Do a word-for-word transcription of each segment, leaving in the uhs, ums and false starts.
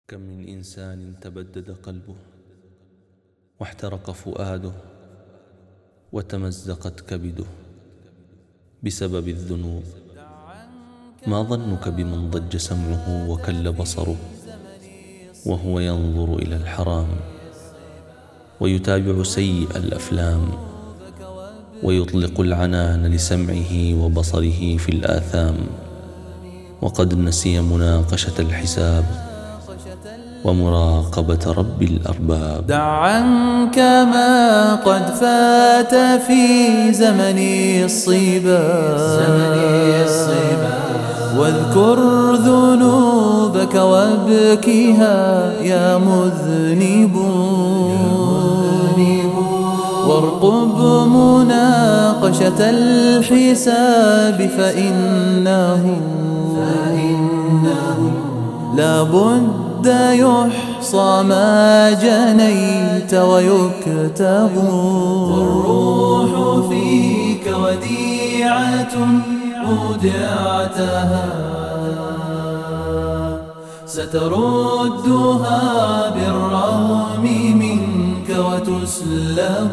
كم من إنسان تبدد قلبه واحترق فؤاده وتمزقت كبده بسبب الذنوب. ما ظنك بمن ضج سمعه وكل بصره وهو ينظر إلى الحرام ويتابع سيء الأفلام ويطلق العنان لسمعه وبصره في الآثام، وقد نسي مناقشة الحساب ومراقبة رب الأرباب. دع عنك ما قد فات في زمن الصبا واذكر ذنوبك وابكها يا مذنب، وارقب مناقشة الحساب فإنه لا بد يحصى ما جنيت ويكتب، والروح فيك وديعة أودعتها ستردها بالرغم منك وتسلب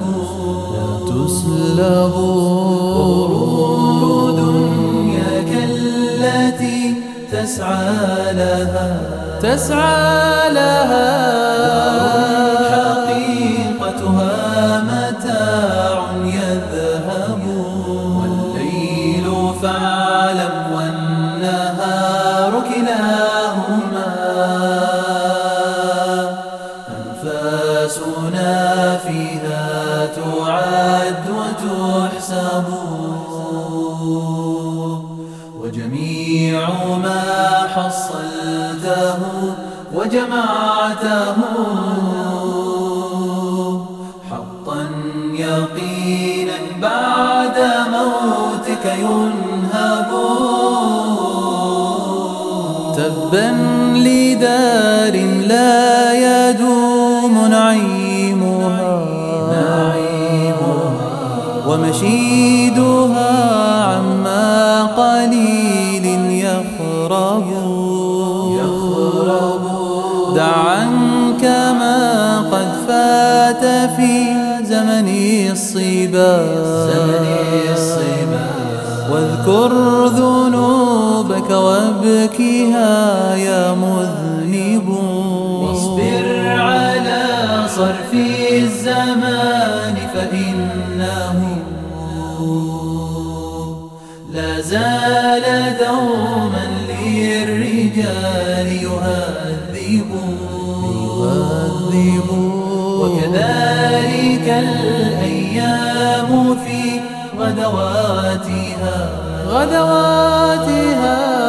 تسلب وغرور دنياك التي تسعى لها تسعى لها حقيقتها متاع يذهب، والليل فاعلم والنهار كلاهما أنفاسنا فيها تعد وتحسب، وجميع ما حصلته وجمعته حقا يقينا بعد موتك ينهب. تبا لدار لا يدوم نعيمها ومشيدها عما قليل يخرب. دع عنك ما قد فات في زمن الصبا واذكر ذنوبك وابكها يا مذنب، واصبر على صرف الزمان فإنه لا زال دوما للرجال يهذب وكذلك الأيام في غدواتها غدواتها